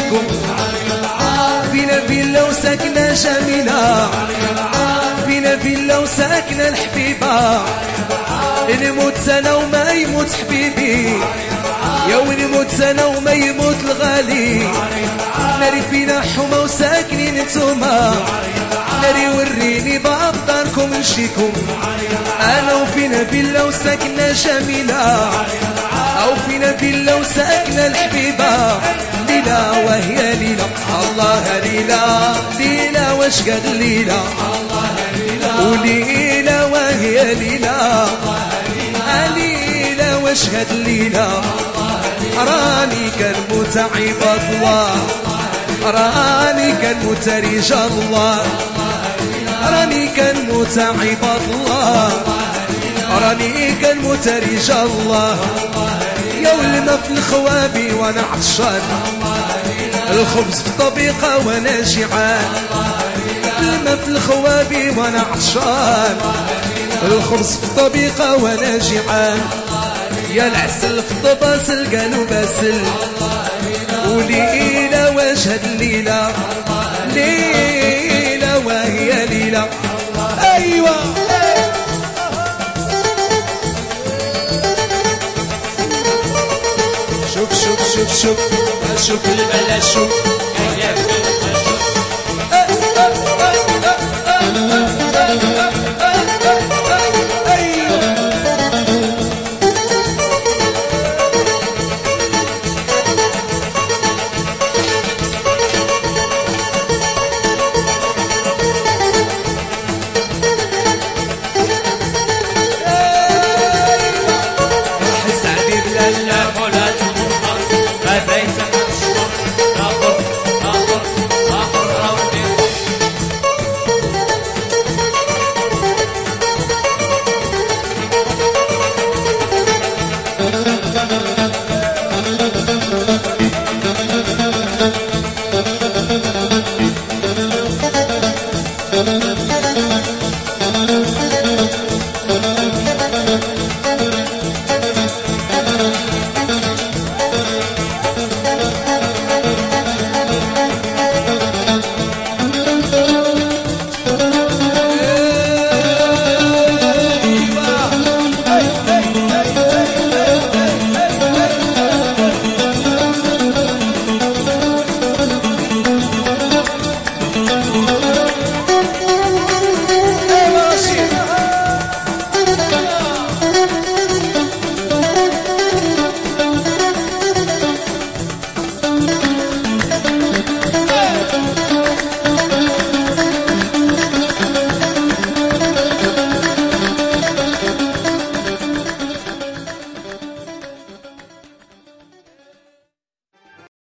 نمشيكم فينا فيلا وساكنة جميلة فينا فيلا وساكنة الحبيبة نموت سنة وما يموت حبيبي يا ونموت سنة وما يموت الغالي ناري فينا حومة وساكنين نتوما ناري وريني باب داركم نمشيكم انا وفينا فيلا وساكنة جميلة او فينا فيلا وساكنة الحبيبة ليلة وهي ليلة الله ليلة ليلة واش قد ليلة وليلة وهي ليلة ليلة واش قد ليلة راني كنموت عباد الله راني كنموت رجال الله راني كنموت عباد الله راني كنموت رجال الله يا ولما في الخوابي وانا عطشان الخبز في طبيقة وانا جيعان الماء في الخوابي وانا عطشان الخبز في طبيقة وانا جيعان يا العسل في الطباس القالوا باسل وليلة واش هاد الليلة ليلة وهي ليلة ايوه شوف شوف شوف شوف شوف البلا شوف